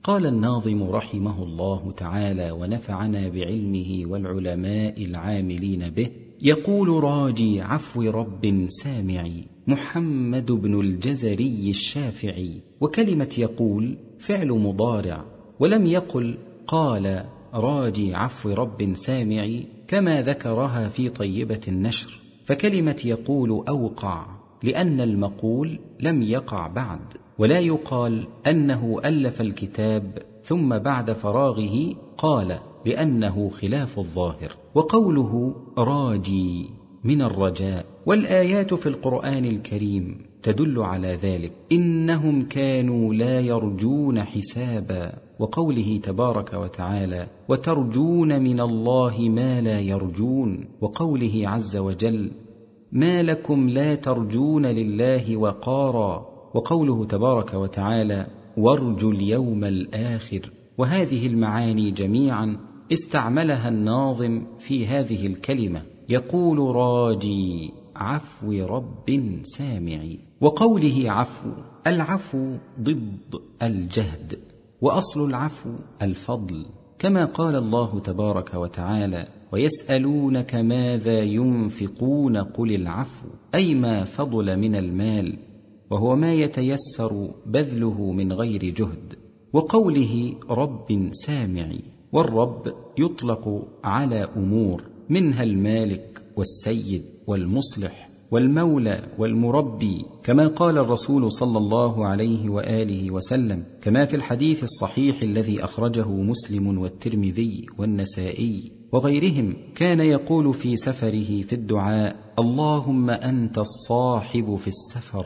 قال الناظم رحمه الله تعالى ونفعنا بعلمه والعلماء العاملين به: يقول راجي عفو رب سامعي محمد بن الجزري الشافعي. وكلمة يقول فعل مضارع، ولم يقل قال راجي عفو رب سامعي كما ذكرها في طيبة النشر، فكلمة يقول أوقع لأن المقول لم يقع بعد، ولا يقال أنه ألف الكتاب ثم بعد فراغه قال، لأنه خلاف الظاهر. وقوله راجي من الرجاء، والآيات في القرآن الكريم تدل على ذلك: إنهم كانوا لا يرجون حسابا. وقوله تبارك وتعالى: وترجون من الله ما لا يرجون. وقوله عز وجل: ما لكم لا ترجون لله وقارا. وقوله تبارك وتعالى: وارجوا اليوم الآخر. وهذه المعاني جميعا استعملها الناظم في هذه الكلمة: يقول راجي عفو رب سامعي. وقوله عفو، العفو ضد الجهد، وأصل العفو الفضل، كما قال الله تبارك وتعالى: ويسألونك ماذا ينفقون قل العفو، أي ما فضل من المال، وهو ما يتيسر بذله من غير جهد. وقوله رب سامعي، والرب يطلق على أمور، منها المالك والسيد والمصلح والمولى والمربي، كما قال الرسول صلى الله عليه وآله وسلم، كما في الحديث الصحيح الذي أخرجه مسلم والترمذي والنسائي وغيرهم، كان يقول في سفره في الدعاء: اللهم أنت الصاحب في السفر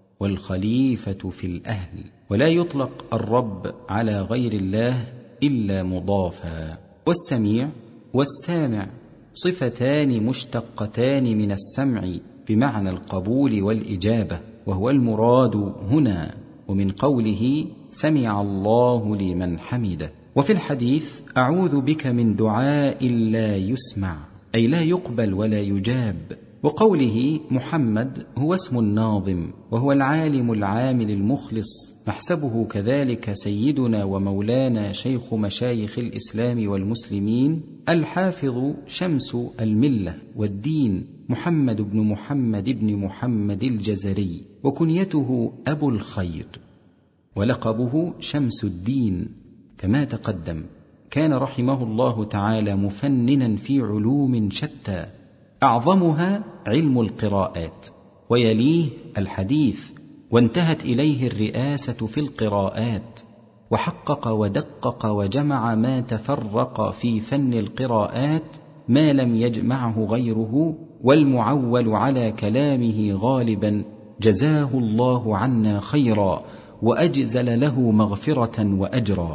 والخليفة في الأهل. ولا يطلق الرب على غير الله إلا مضافا. والسميع والسامع صفتان مشتقتان من السمع بمعنى القبول والإجابة، وهو المراد هنا، ومن قوله سمع الله لمن حمده. وفي الحديث: أعوذ بك من دعاء لا يسمع، أي لا يقبل ولا يجاب. وقوله محمد هو اسم الناظم، وهو العالم العامل المخلص، نحسبه كذلك سيدنا ومولانا شيخ مشايخ الإسلام والمسلمين الحافظ شمس الملة والدين محمد بن محمد بن محمد الجزري، وكنيته أبو الخير، ولقبه شمس الدين كما تقدم. كان رحمه الله تعالى مفننا في علوم شتى، أعظمها علم القراءات، ويليه الحديث، وانتهت إليه الرئاسة في القراءات، وحقق ودقق وجمع ما تفرق في فن القراءات ما لم يجمعه غيره، والمعول على كلامه غالبا جزاه الله عنا خيرا وأجزل له مغفرة وأجرا.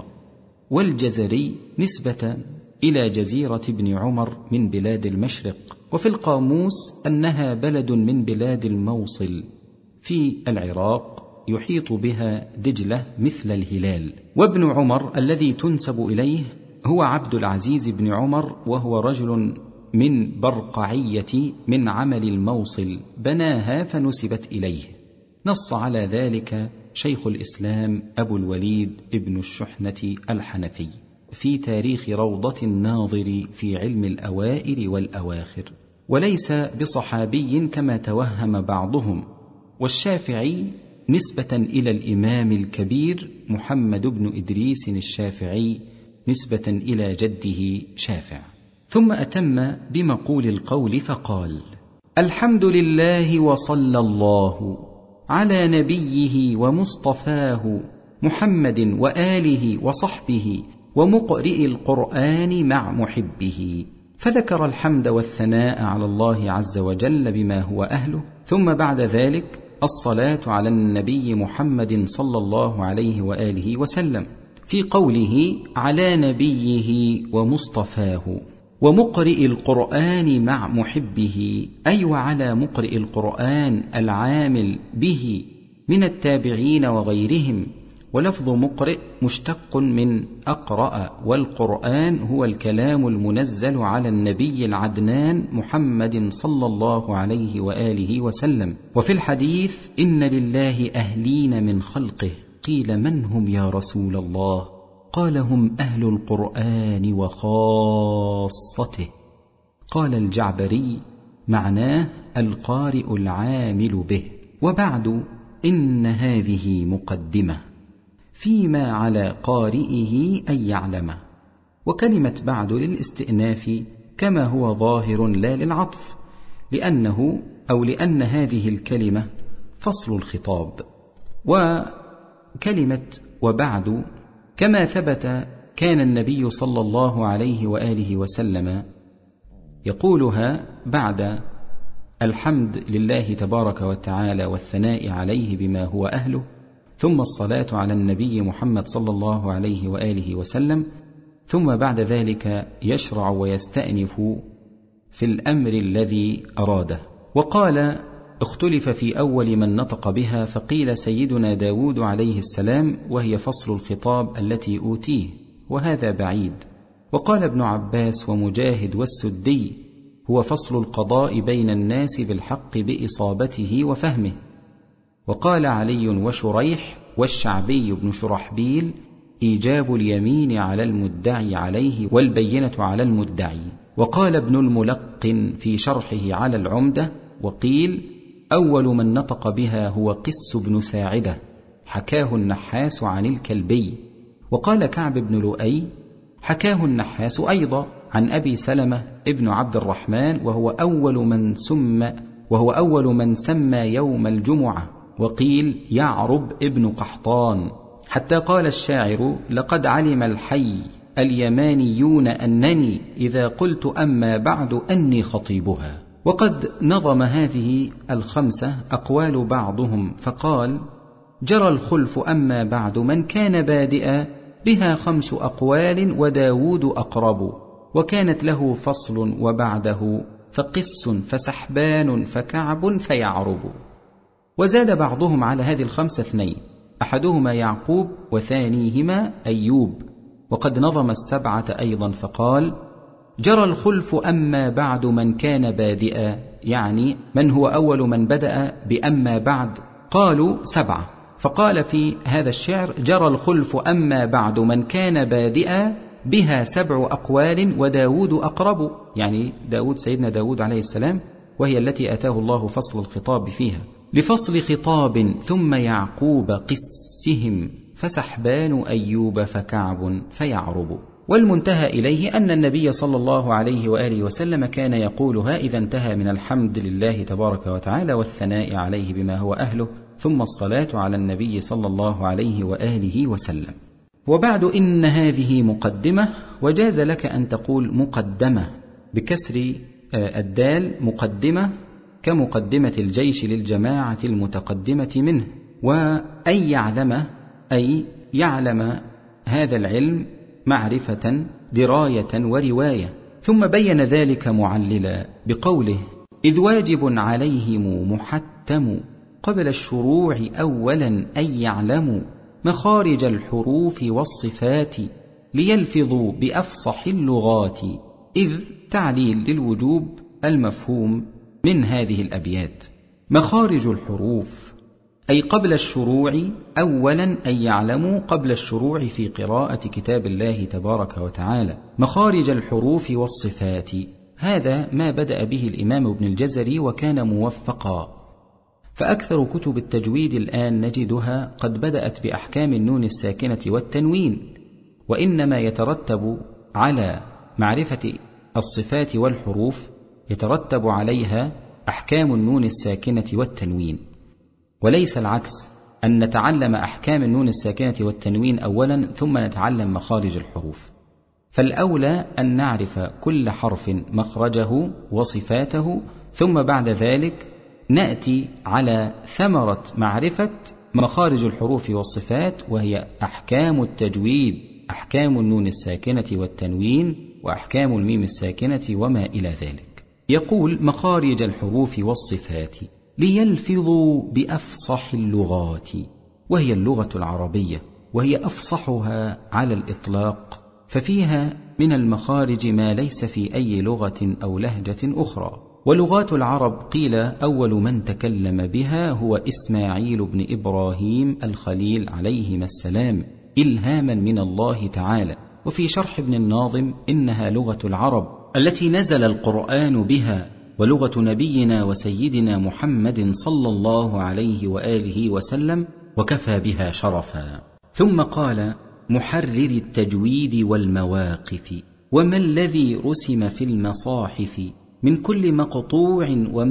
والجزري نسبة إلى جزيرة ابن عمر من بلاد المشرق، وفي القاموس أنها بلد من بلاد الموصل في العراق يحيط بها دجلة مثل الهلال. وابن عمر الذي تنسب إليه هو عبد العزيز بن عمر، وهو رجل من برقعية من عمل الموصل بناها فنسبت إليه. نص على ذلك شيخ الإسلام أبو الوليد ابن الشحنة الحنفي في تاريخ روضة الناظر في علم الأوائل والأواخر، وليس بصحابي كما توهم بعضهم. والشافعي نسبة إلى الإمام الكبير محمد بن إدريس الشافعي نسبة إلى جده شافع. ثم أتم بمقول القول فقال: الحمد لله وصلى الله على نبيه ومصطفاه محمد وآله وصحبه ومقرئ القرآن مع محبه. فذكر الحمد والثناء على الله عز وجل بما هو أهله، ثم بعد ذلك الصلاة على النبي محمد صلى الله عليه وآله وسلم في قوله على نبيه ومصطفاه ومقرئ القرآن مع محبه، أي وعلى مقرئ القرآن العامل به من التابعين وغيرهم. ولفظ مقرئ مشتق من أقرأ، والقرآن هو الكلام المنزل على النبي العدنان محمد صلى الله عليه وآله وسلم. وفي الحديث: إن لله أهلين من خلقه، قيل من هم يا رسول الله؟ فقال: هم أهل القرآن وخاصته. قال الجعبري: معناه القارئ العامل به. وبعد، إن هذه مقدمة فيما على قارئه أن يعلمه. وكلمة بعد للاستئناف كما هو ظاهر لا للعطف، لأن هذه الكلمة فصل الخطاب. وكلمة وبعد كما ثبت كان النبي صلى الله عليه وآله وسلم يقولها بعد الحمد لله تبارك وتعالى والثناء عليه بما هو أهله، ثم الصلاة على النبي محمد صلى الله عليه وآله وسلم، ثم بعد ذلك يشرع ويستأنف في الأمر الذي أراده. وقال: اختلف في أول من نطق بها، فقيل سيدنا داود عليه السلام، وهي فصل الخطاب التي أوتيه، وهذا بعيد. وقال ابن عباس ومجاهد والسدي: هو فصل القضاء بين الناس بالحق بإصابته وفهمه. وقال علي وشريح والشعبي بن شرحبيل: إيجاب اليمين على المدعي عليه والبينة على المدعي. وقال ابن الملقن في شرحه على العمدة: وقيل أول من نطق بها هو قس بن ساعدة، حكاه النحاس عن الكلبي. وقال كعب بن لؤي: حكاه النحاس أيضا عن أبي سلمة ابن عبد الرحمن، وهو أول من سمى يوم الجمعة. وقيل يعرب ابن قحطان، حتى قال الشاعر: لقد علم الحي اليمانيون أنني إذا قلت أما بعد أني خطيبها. وقد نظم هذه الخمسة أقوال بعضهم فقال: جرى الخلف أما بعد من كان بادئا بها 5 أقوال وداود أقرب، وكانت له فصل وبعده فقس فسحبان فكعب فيعرب. وزاد بعضهم على هذه ال5 2، أحدهما يعقوب وثانيهما أيوب. وقد نظم 7 أيضا فقال: جرى الخلف أما بعد من كان بادئا، يعني من هو أول من بدأ بأما بعد؟ قالوا 7. فقال في هذا الشعر: جرى الخلف أما بعد من كان بادئا بها 7 أقوال وداود أقرب، يعني سيدنا داود عليه السلام، وهي التي أتاه الله فصل الخطاب فيها. لفصل خطاب ثم يعقوب قسهم فسحبان أيوب فكعب فيعرب. والمنتهى إليه أن النبي صلى الله عليه وآله وسلم كان يقولها إذا انتهى من الحمد لله تبارك وتعالى والثناء عليه بما هو أهله، ثم الصلاة على النبي صلى الله عليه وآله وسلم. وبعد، إن هذه مقدمة، وجاز لك أن تقول مقدمة بكسر الدال، مقدمة كمقدمة الجيش للجماعة المتقدمة منه. وأن يعلم، أي يعلم هذا العلم معرفة دراية ورواية. ثم بين ذلك معللا بقوله: إذ واجب عليهم محتم قبل الشروع أولا أن يعلموا مخارج الحروف والصفات ليلفظوا بأفصح اللغات. إذ تعليل للوجوب المفهوم من هذه الأبيات. مخارج الحروف أي قبل الشروع أولا أن يعلموا، قبل الشروع في قراءة كتاب الله تبارك وتعالى. مخارج الحروف والصفات، هذا ما بدأ به الإمام ابن الجزري وكان موفقا. فأكثر كتب التجويد الآن نجدها قد بدأت بأحكام النون الساكنة والتنوين، وإنما يترتب على معرفة الصفات والحروف يترتب عليها أحكام النون الساكنة والتنوين، وليس العكس، أن نتعلم أحكام النون الساكنة والتنوين أولا ثم نتعلم مخارج الحروف. فالأولى أن نعرف كل حرف مخرجه وصفاته، ثم بعد ذلك نأتي على ثمرة معرفة مخارج الحروف والصفات، وهي أحكام التجويد، أحكام النون الساكنة والتنوين، وأحكام الميم الساكنة وما إلى ذلك. يقول: مخارج الحروف والصفات ليلفظوا بأفصح اللغات، وهي اللغة العربية، وهي أفصحها على الإطلاق، ففيها من المخارج ما ليس في أي لغة أو لهجة أخرى. ولغات العرب قيل أول من تكلم بها هو إسماعيل بن إبراهيم الخليل عليهما السلام، إلهاما من الله تعالى. وفي شرح ابن الناظم: إنها لغة العرب التي نزل القرآن بها، ولغة نبينا وسيدنا محمد صلى الله عليه وآله وسلم، وكفى بها شرفا. ثم قال: محرر التجويد والمواقف، وما الذي رسم في المصاحف من كل مقطوع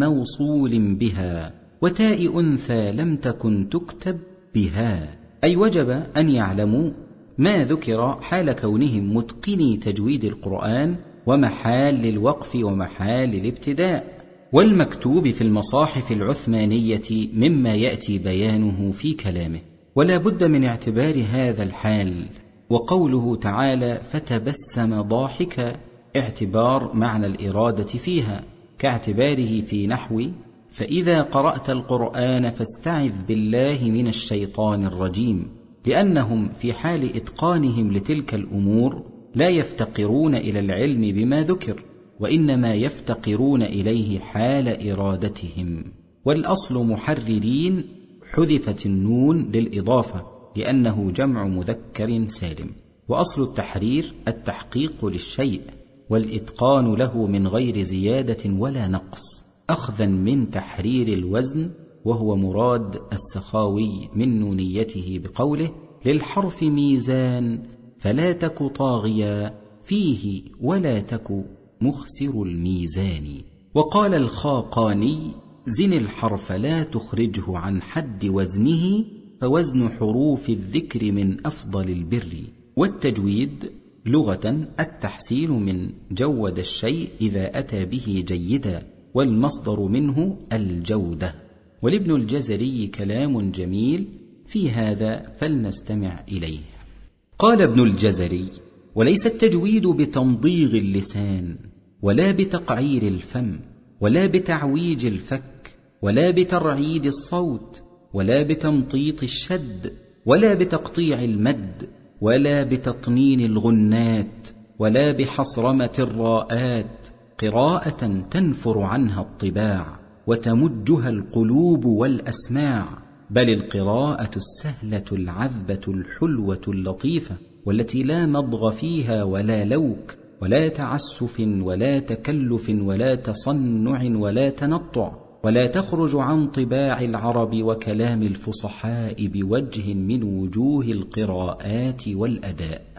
وموصول بها، وتاء أنثى لم تكن تكتب بها. أي وجب أن يعلموا ما ذكر حال كونهم متقني تجويد القرآن، ومحال الوقف ومحال الابتداء. والمكتوب في المصاحف العثمانية مما يأتي بيانه في كلامه، ولا بد من اعتبار هذا الحال. وقوله تعالى: فتبسم ضاحكا، اعتبار معنى الإرادة فيها، كاعتباره في نحو: فإذا قرأت القرآن فاستعذ بالله من الشيطان الرجيم، لأنهم في حال إتقانهم لتلك الأمور لا يفتقرون إلى العلم بما ذكر، وإنما يفتقرون إليه حال إرادتهم. والأصل محررين، حذفت النون للإضافة لأنه جمع مذكر سالم. وأصل التحرير التحقيق للشيء، والإتقان له من غير زيادة ولا نقص، أخذا من تحرير الوزن، وهو مراد السخاوي من نونيته بقوله: للحرف ميزان فلا تك طاغيا فيه ولا تك مخسر الميزان. وقال الخاقاني: زن الحرف لا تخرجه عن حد وزنه، فوزن حروف الذكر من أفضل البر. والتجويد لغة التحسين من جود الشيء إذا أتى به جيدا، والمصدر منه الجودة. ولابن الجزري كلام جميل في هذا فلنستمع إليه. قال ابن الجزري: وليس التجويد بتمضيغ اللسان، ولا بتقعير الفم، ولا بتعويج الفك، ولا بترعيد الصوت، ولا بتمطيط الشد، ولا بتقطيع المد، ولا بتطنين الغنات، ولا بحصرمة الراءات، قراءة تنفر عنها الطباع وتمجها القلوب والأسماع، بل القراءة السهلة العذبة الحلوة اللطيفة، والتي لا مضغ فيها ولا لوك، ولا تعسف ولا تكلف ولا تصنع ولا تنطع، ولا تخرج عن طباع العرب وكلام الفصحاء بوجه من وجوه القراءات والأداء.